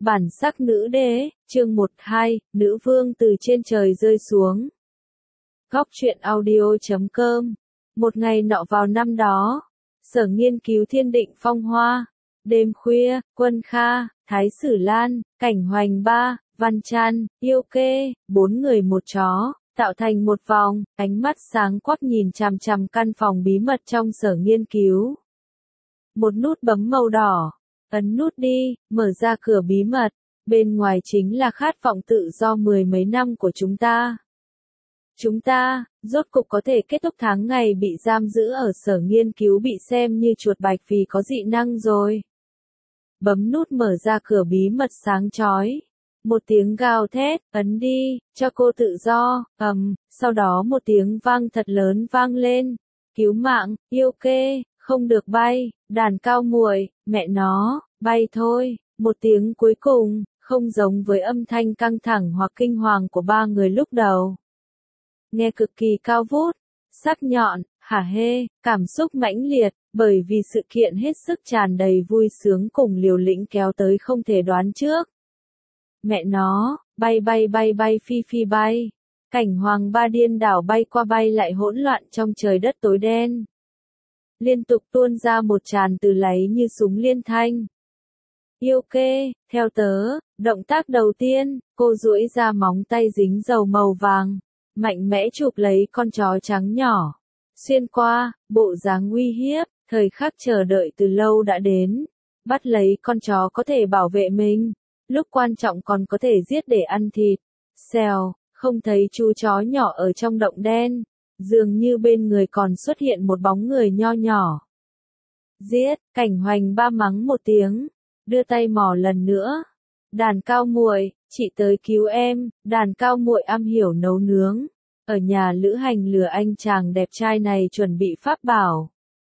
Bản sắc nữ đế, chương 1-2, nữ vương từ trên trời rơi xuống. Góc truyện audio.com. Một ngày nọ vào năm đó, Sở Nghiên cứu Thiên Định phong hoa. Đêm khuya, Quân Kha, Thái Sử Lan, Cảnh Hoành Ba, Văn Trăn, Yêu Kê, 4 người một chó, tạo thành một vòng, ánh mắt sáng quắc nhìn chằm chằm căn phòng bí mật trong Sở Nghiên cứu. Một nút bấm màu đỏ. Ấn nút đi, mở ra cửa bí mật, bên ngoài chính là khát vọng tự do mười mấy năm của chúng ta. Chúng ta, rốt cục có thể kết thúc tháng ngày bị giam giữ ở Sở Nghiên cứu bị xem như chuột bạch vì có dị năng rồi. Bấm nút mở ra cửa bí mật sáng chói. Một tiếng gào thét, ấn đi, cho cô tự do, sau đó một tiếng vang thật lớn vang lên. Cứu mạng, Yêu Kê, không được bay, đàn cao muội, mẹ nó, bay thôi, một tiếng cuối cùng, không giống với âm thanh căng thẳng hoặc kinh hoàng của ba người lúc đầu. Nghe cực kỳ cao vút, sắc nhọn, hả hê, cảm xúc mãnh liệt, bởi vì sự kiện hết sức tràn đầy vui sướng cùng liều lĩnh kéo tới không thể đoán trước. Mẹ nó, bay bay bay bay phi phi bay, Cảnh Hoàng Ba điên đảo bay qua bay lại hỗn loạn trong trời đất tối đen. Liên tục tuôn ra một tràn từ láy như súng liên thanh. Yêu Kê, theo tớ, động tác đầu tiên, cô duỗi ra móng tay dính dầu màu vàng, mạnh mẽ chụp lấy con chó trắng nhỏ. Xuyên qua, bộ dáng uy hiếp, thời khắc chờ đợi từ lâu đã đến. Bắt lấy con chó có thể bảo vệ mình, lúc quan trọng còn có thể giết để ăn thịt. Xèo, không thấy chú chó nhỏ ở trong động đen. Dường như bên người còn xuất hiện một bóng người nho nhỏ. Giết, Cảnh Hoành Ba mắng một tiếng, đưa tay mò lần nữa. Đàn cao muội, chị tới cứu em, đàn cao muội am hiểu nấu nướng. Ở nhà lữ hành lừa anh chàng đẹp trai này chuẩn bị pháp bảo.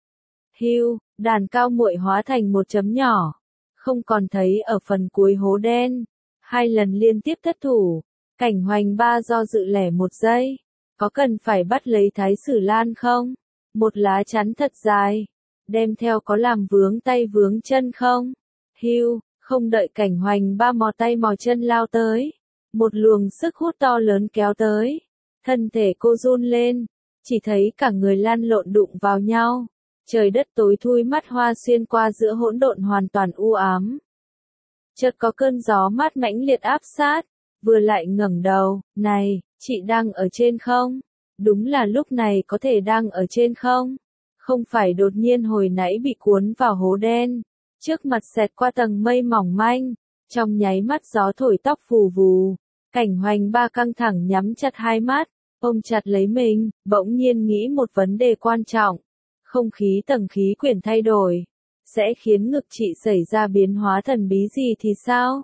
Hưu, đàn cao muội hóa thành một chấm nhỏ. Không còn thấy ở phần cuối hố đen. 2 lần liên tiếp thất thủ. Cảnh Hoành Ba do dự lẻ một giây. Có cần phải bắt lấy Thái Sử Lan không? Một lá chắn thật dài. Đem theo có làm vướng tay vướng chân không? Hưu, không đợi Cảnh Hoành Ba mò tay mò chân lao tới. Một luồng sức hút to lớn kéo tới. Thân thể cô run lên. Chỉ thấy cả người lăn lộn đụng vào nhau. Trời đất tối thui mắt hoa xuyên qua giữa hỗn độn hoàn toàn u ám. Chợt có cơn gió mát mãnh liệt áp sát. Vừa lại ngẩng đầu, này, chị đang ở trên không? Đúng là lúc này có thể đang ở trên không? Không phải đột nhiên hồi nãy bị cuốn vào hố đen. Trước mặt xẹt qua tầng mây mỏng manh. Trong nháy mắt gió thổi tóc phù vù. Cảnh Hoành Ba căng thẳng nhắm chặt hai mắt. Ôm chặt lấy mình, bỗng nhiên nghĩ một vấn đề quan trọng. Không khí tầng khí quyển thay đổi. Sẽ khiến ngực chị xảy ra biến hóa thần bí gì thì sao?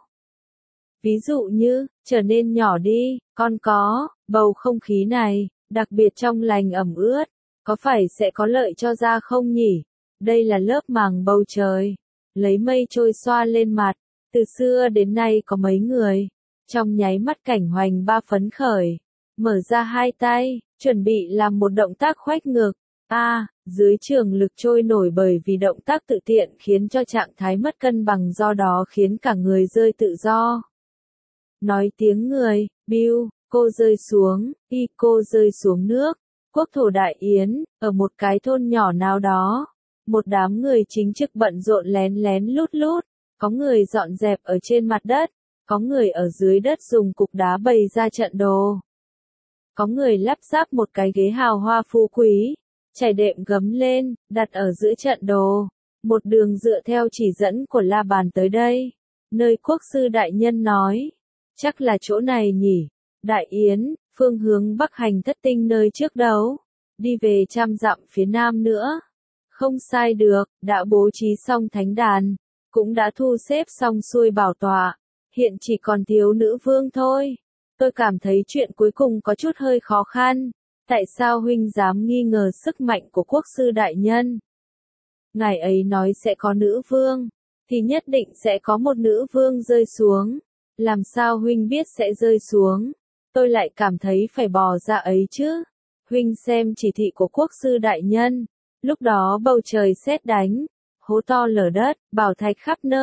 Ví dụ như, trở nên nhỏ đi, con có, bầu không khí này, đặc biệt trong lành ẩm ướt, có phải sẽ có lợi cho da không nhỉ? Đây là lớp màng bầu trời, lấy mây trôi xoa lên mặt, từ xưa đến nay có mấy người, trong nháy mắt Cảnh Hoành Ba phấn khởi, mở ra hai tay, chuẩn bị làm một động tác khoách ngực, dưới trường lực trôi nổi bởi vì động tác tự tiện khiến cho trạng thái mất cân bằng do đó khiến cả người rơi tự do. Nói tiếng người, biu, cô rơi xuống, cô rơi xuống nước, quốc thổ đại yến, ở một cái thôn nhỏ nào đó. Một đám người chính trực bận rộn lén lén lút lút, có người dọn dẹp ở trên mặt đất, có người ở dưới đất dùng cục đá bày ra trận đồ. Có người lắp ráp một cái ghế hào hoa phú quý, trải đệm gấm lên, đặt ở giữa trận đồ. Một đường dựa theo chỉ dẫn của La Bàn tới đây, nơi quốc sư đại nhân nói. Chắc là chỗ này nhỉ. Đại Yến, phương hướng Bắc Hành Thất Tinh nơi trước đấu. Đi về 100 dặm phía nam nữa. Không sai được, đã bố trí xong thánh đàn. Cũng đã thu xếp xong xuôi bảo tọa. Hiện chỉ còn thiếu nữ vương thôi. Tôi cảm thấy chuyện cuối cùng có chút hơi khó khăn. Tại sao huynh dám nghi ngờ sức mạnh của quốc sư đại nhân? Ngài ấy nói sẽ có nữ vương. Thì nhất định sẽ có một nữ vương rơi xuống. Làm sao huynh biết sẽ rơi xuống? Tôi lại cảm thấy phải bò ra ấy chứ. Huynh xem chỉ thị của quốc sư đại nhân. Lúc đó bầu trời sét đánh. Hố to lở đất, bảo thạch khắp nơi.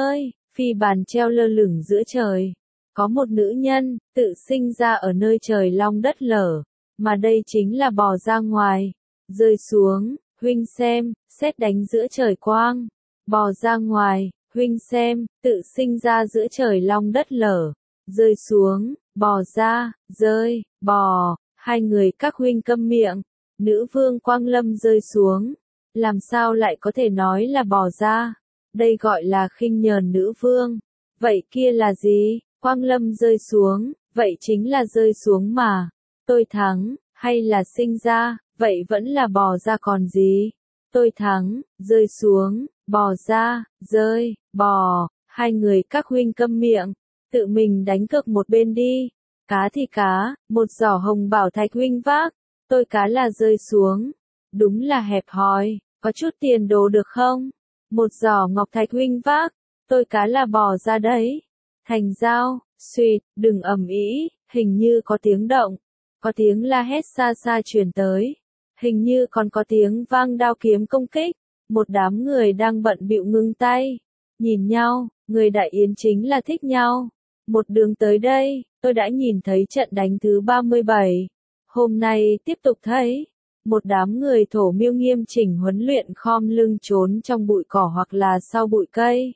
phi bàn treo lơ lửng giữa trời. Có một nữ nhân, tự sinh ra ở nơi trời long đất lở, mà đây chính là bò ra ngoài, rơi xuống, huynh xem, sét đánh giữa trời quang, bò ra ngoài, huynh xem, tự sinh ra giữa trời long đất lở, rơi xuống, bò ra, rơi, bò, hai người các huynh câm miệng, nữ vương Quang Lâm rơi xuống, làm sao lại có thể nói là bò ra, đây gọi là khinh nhờn nữ vương, vậy kia là gì, Quang Lâm rơi xuống, vậy chính là rơi xuống mà, tôi thắng, hay là sinh ra, vậy vẫn là bò ra còn gì, tôi thắng, rơi xuống, bò ra, rơi, bò, hai người các huynh câm miệng, tự mình đánh cược một bên đi, cá thì cá, một giỏ hồng bảo thạch huynh vác, tôi cá là rơi xuống, đúng là hẹp hòi, có chút tiền đồ được không, một giỏ ngọc thạch huynh vác, tôi cá là bò ra đấy, thành giao, suýt, đừng ầm ĩ, hình như có tiếng động, có tiếng la hét xa xa truyền tới, hình như còn có tiếng vang đao kiếm công kích, một đám người đang bận bịu ngưng tay, nhìn nhau, người đại yến chính là thích nhau. Một đường tới đây, tôi đã nhìn thấy trận đánh thứ 37. Hôm nay tiếp tục thấy, một đám người thổ miêu nghiêm chỉnh huấn luyện khom lưng trốn trong bụi cỏ hoặc là sau bụi cây.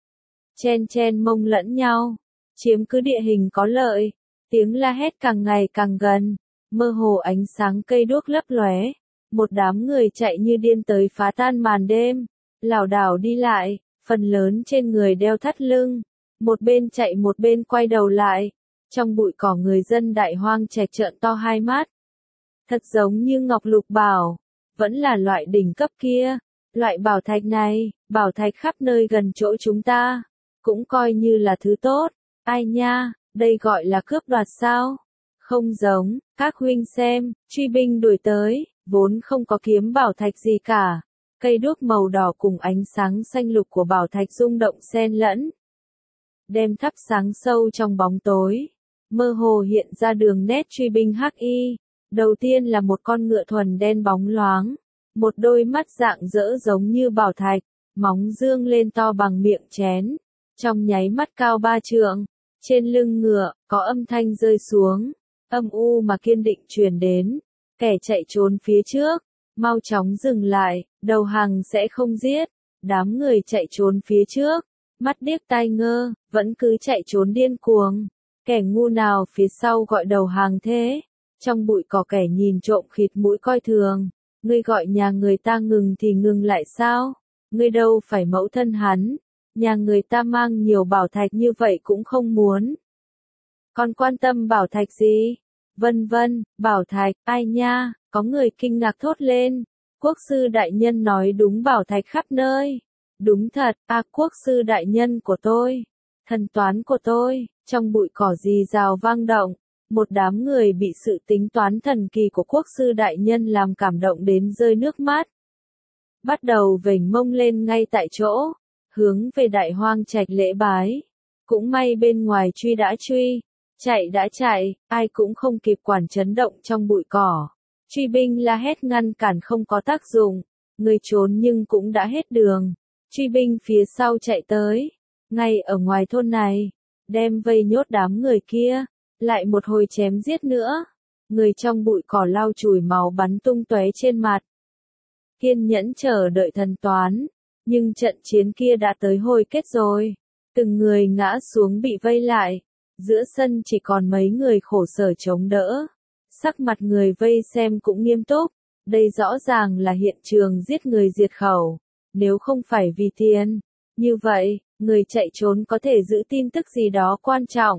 Chen chen mông lẫn nhau, chiếm cứ địa hình có lợi, tiếng la hét càng ngày càng gần, mơ hồ ánh sáng cây đuốc lấp lóe, một đám người chạy như điên tới phá tan màn đêm, lảo đảo đi lại, phần lớn trên người đeo thắt lưng. Một bên chạy một bên quay đầu lại, trong bụi cỏ người dân đại hoang trạch trợn to hai mắt. Thật giống như ngọc lục bảo, vẫn là loại đỉnh cấp kia, loại bảo thạch này, bảo thạch khắp nơi gần chỗ chúng ta, cũng coi như là thứ tốt, ai nha, đây gọi là cướp đoạt sao? Không giống, các huynh xem, truy binh đuổi tới, vốn không có kiếm bảo thạch gì cả, cây đuốc màu đỏ cùng ánh sáng xanh lục của bảo thạch rung động xen lẫn. Đem thắp sáng sâu trong bóng tối, mơ hồ hiện ra đường nét truy binh hắc y. Đầu tiên là một con ngựa thuần đen bóng loáng, một đôi mắt rạng rỡ giống như bảo thạch, móng dương lên to bằng miệng chén, trong nháy mắt cao 3 trượng, trên lưng ngựa, có âm thanh rơi xuống, âm u mà kiên định truyền đến, kẻ chạy trốn phía trước, mau chóng dừng lại, đầu hàng sẽ không giết, đám người chạy trốn phía trước. Mắt điếc tai ngơ, vẫn cứ chạy trốn điên cuồng. Kẻ ngu nào phía sau gọi đầu hàng thế? Trong bụi cỏ kẻ nhìn trộm khịt mũi coi thường. Ngươi gọi nhà người ta ngừng thì ngừng lại sao? Ngươi đâu phải mẫu thân hắn. Nhà người ta mang nhiều bảo thạch như vậy cũng không muốn. Còn quan tâm bảo thạch gì? Vân vân, bảo thạch, ai nha? Có người kinh ngạc thốt lên. Quốc sư đại nhân nói đúng, bảo thạch khắp nơi. Đúng thật, quốc sư đại nhân của tôi, thần toán của tôi, trong bụi cỏ rì rào vang động, một đám người bị sự tính toán thần kỳ của quốc sư đại nhân làm cảm động đến rơi nước mắt. Bắt đầu vểnh mông lên ngay tại chỗ, hướng về đại hoang trạch lễ bái. Cũng may bên ngoài truy đã truy, chạy đã chạy, ai cũng không kịp quản chấn động trong bụi cỏ. Truy binh la hét ngăn cản không có tác dụng, người trốn nhưng cũng đã hết đường. Truy binh phía sau chạy tới, ngay ở ngoài thôn này, đem vây nhốt đám người kia, lại một hồi chém giết nữa, người trong bụi cỏ lau chùi máu bắn tung tóe trên mặt. Kiên nhẫn chờ đợi thần toán, nhưng trận chiến kia đã tới hồi kết rồi, từng người ngã xuống bị vây lại, giữa sân chỉ còn mấy người khổ sở chống đỡ, sắc mặt người vây xem cũng nghiêm túc, đây rõ ràng là hiện trường giết người diệt khẩu. Nếu không phải vì tiền, như vậy, người chạy trốn có thể giữ tin tức gì đó quan trọng.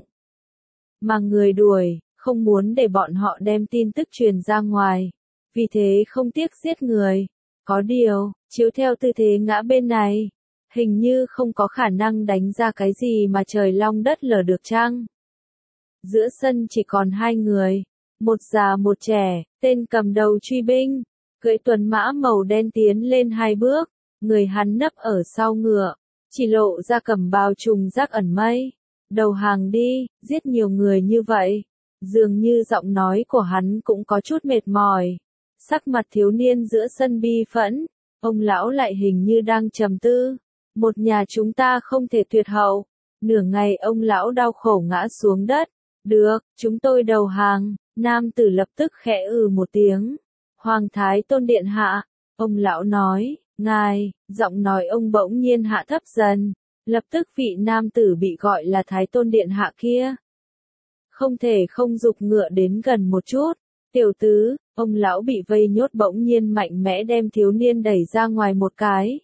Mà người đuổi, không muốn để bọn họ đem tin tức truyền ra ngoài. Vì thế không tiếc giết người. Có điều, chiếu theo tư thế ngã bên này, hình như không có khả năng đánh ra cái gì mà trời long đất lở được chăng? Giữa sân chỉ còn hai người, một già một trẻ, tên cầm đầu truy binh, cưỡi tuần mã màu đen tiến lên hai bước. Người hắn nấp ở sau ngựa, chỉ lộ ra cẩm bào trùng rác ẩn mây. Đầu hàng đi, giết nhiều người như vậy. Dường như giọng nói của hắn cũng có chút mệt mỏi. Sắc mặt thiếu niên giữa sân bi phẫn, ông lão lại hình như đang trầm tư. Một nhà chúng ta không thể tuyệt hậu. Nửa ngày ông lão đau khổ ngã xuống đất. Được, chúng tôi đầu hàng. Nam tử lập tức khẽ một tiếng. Hoàng Thái Tôn điện hạ. Ông lão nói, ngài, giọng nói ông bỗng nhiên hạ thấp dần. Lập tức vị nam tử bị gọi là Thái Tôn điện hạ kia không thể không giục ngựa đến gần một chút. Tiểu tứ, ông lão bị vây nhốt bỗng nhiên mạnh mẽ đem thiếu niên đẩy ra ngoài một cái.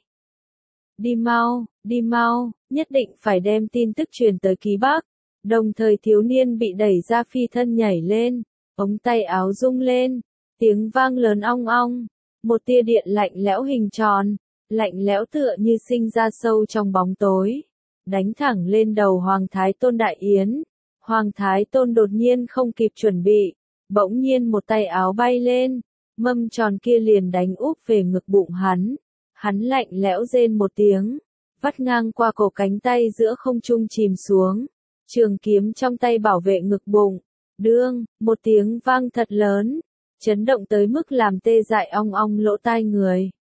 Đi mau, nhất định phải đem tin tức truyền tới Ký Bắc. Đồng thời thiếu niên bị đẩy ra phi thân nhảy lên, ống tay áo rung lên, tiếng vang lớn ong ong, một tia điện lạnh lẽo hình tròn, lạnh lẽo tựa như sinh ra sâu trong bóng tối, đánh thẳng lên đầu Hoàng Thái Tôn Đại Yến. Hoàng Thái Tôn đột nhiên không kịp chuẩn bị, bỗng nhiên một tay áo bay lên, mâm tròn kia liền đánh úp về ngực bụng hắn. Hắn lạnh lẽo rên một tiếng, vắt ngang qua cổ cánh tay giữa không trung chìm xuống, trường kiếm trong tay bảo vệ ngực bụng. Đương, một tiếng vang thật lớn, chấn động tới mức làm tê dại ong ong lỗ tai người.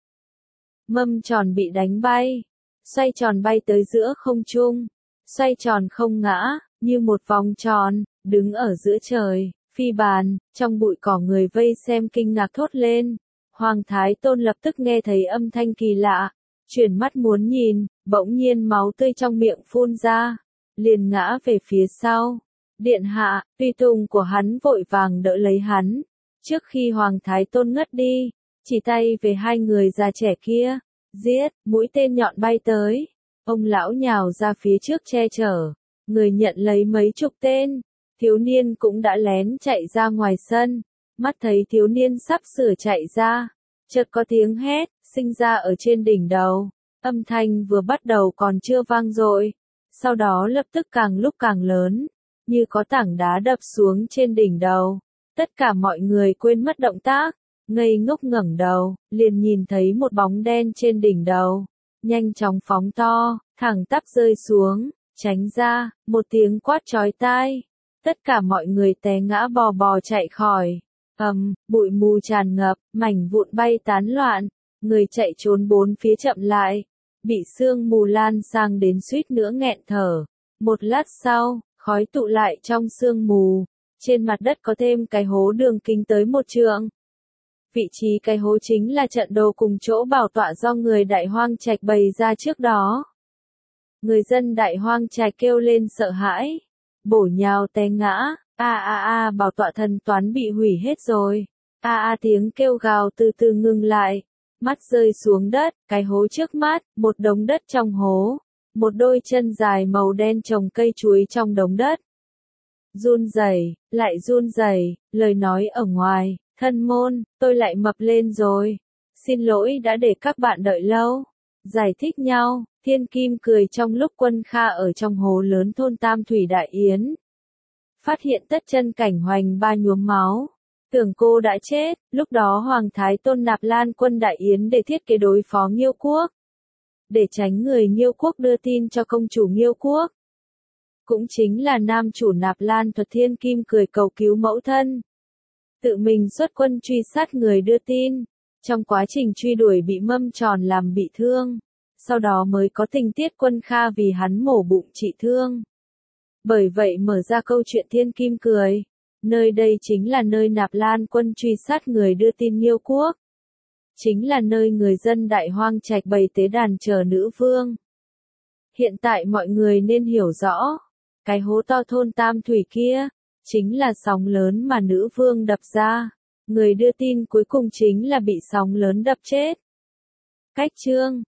Mâm tròn bị đánh bay, xoay tròn bay tới giữa không trung, xoay tròn không ngã, như một vòng tròn, đứng ở giữa trời, phi bàn, trong bụi cỏ người vây xem kinh ngạc thốt lên. Hoàng Thái Tôn lập tức nghe thấy âm thanh kỳ lạ, chuyển mắt muốn nhìn, bỗng nhiên máu tươi trong miệng phun ra, liền ngã về phía sau. Điện hạ, tùy tùng của hắn vội vàng đỡ lấy hắn, trước khi Hoàng Thái Tôn ngất đi, chỉ tay về hai người già trẻ kia, giết, mũi tên nhọn bay tới, ông lão nhào ra phía trước che chở, người nhận lấy mấy chục tên, thiếu niên cũng đã lén chạy ra ngoài sân. Mắt thấy thiếu niên sắp sửa chạy ra, chợt có tiếng hét, sinh ra ở trên đỉnh đầu, âm thanh vừa bắt đầu còn chưa vang dội, sau đó lập tức càng lúc càng lớn, như có tảng đá đập xuống trên đỉnh đầu. Tất cả mọi người quên mất động tác, ngây ngốc ngẩng đầu, liền nhìn thấy một bóng đen trên đỉnh đầu, nhanh chóng phóng to, thẳng tắp rơi xuống, tránh ra, một tiếng quát chói tai. Tất cả mọi người té ngã bò bò chạy khỏi. Bụi mù tràn ngập, mảnh vụn bay tán loạn, người chạy trốn bốn phía chậm lại, bị sương mù lan sang đến suýt nữa nghẹn thở. Một lát sau, khói tụ lại trong sương mù, trên mặt đất có thêm cái hố đường kính tới 1 trượng. Vị trí cái hố chính là trận đồ cùng chỗ bảo tọa do người Đại Hoang Trạch bày ra trước đó. Người dân Đại Hoang Trạch kêu lên sợ hãi, bổ nhào té ngã. Bảo tọa thần toán bị hủy hết rồi. Tiếng kêu gào từ từ ngừng lại. Mắt rơi xuống đất, cái hố trước mắt, một đống đất trong hố. Một đôi chân dài màu đen trồng cây chuối trong đống đất. Run rẩy, lại run rẩy, lời nói ở ngoài, thân môn, tôi lại mập lên rồi. Xin lỗi đã để các bạn đợi lâu. Giải thích nhau, Thiên Kim cười trong lúc Quân Kha ở trong hố lớn thôn Tam Thủy Đại Yến. Phát hiện Tất Chân Cảnh Hoành ba nhuốm máu, tưởng cô đã chết. Lúc đó Hoàng Thái Tôn nạp Lan quân Đại Yến để thiết kế đối phó Nghiêu quốc, để tránh người Nghiêu quốc đưa tin cho công chủ Nghiêu quốc. Cũng chính là nam chủ nạp Lan thuật Thiên Kim cười cầu cứu mẫu thân, tự mình xuất quân truy sát người đưa tin. Trong quá trình truy đuổi bị Mâm Tròn làm bị thương, sau đó mới có tình tiết Quân Kha vì hắn mổ bụng trị thương. Bởi vậy mở ra câu chuyện Thiên Kim cười. Nơi đây chính là nơi nạp Lan quân truy sát người đưa tin Nghiêu quốc. Chính là nơi người dân Đại Hoang Trạch bày tế đàn chờ nữ vương. Hiện tại mọi người nên hiểu rõ, cái hố to thôn Tam Thủy kia, chính là sóng lớn mà nữ vương đập ra. Người đưa tin cuối cùng chính là bị sóng lớn đập chết. Cách chương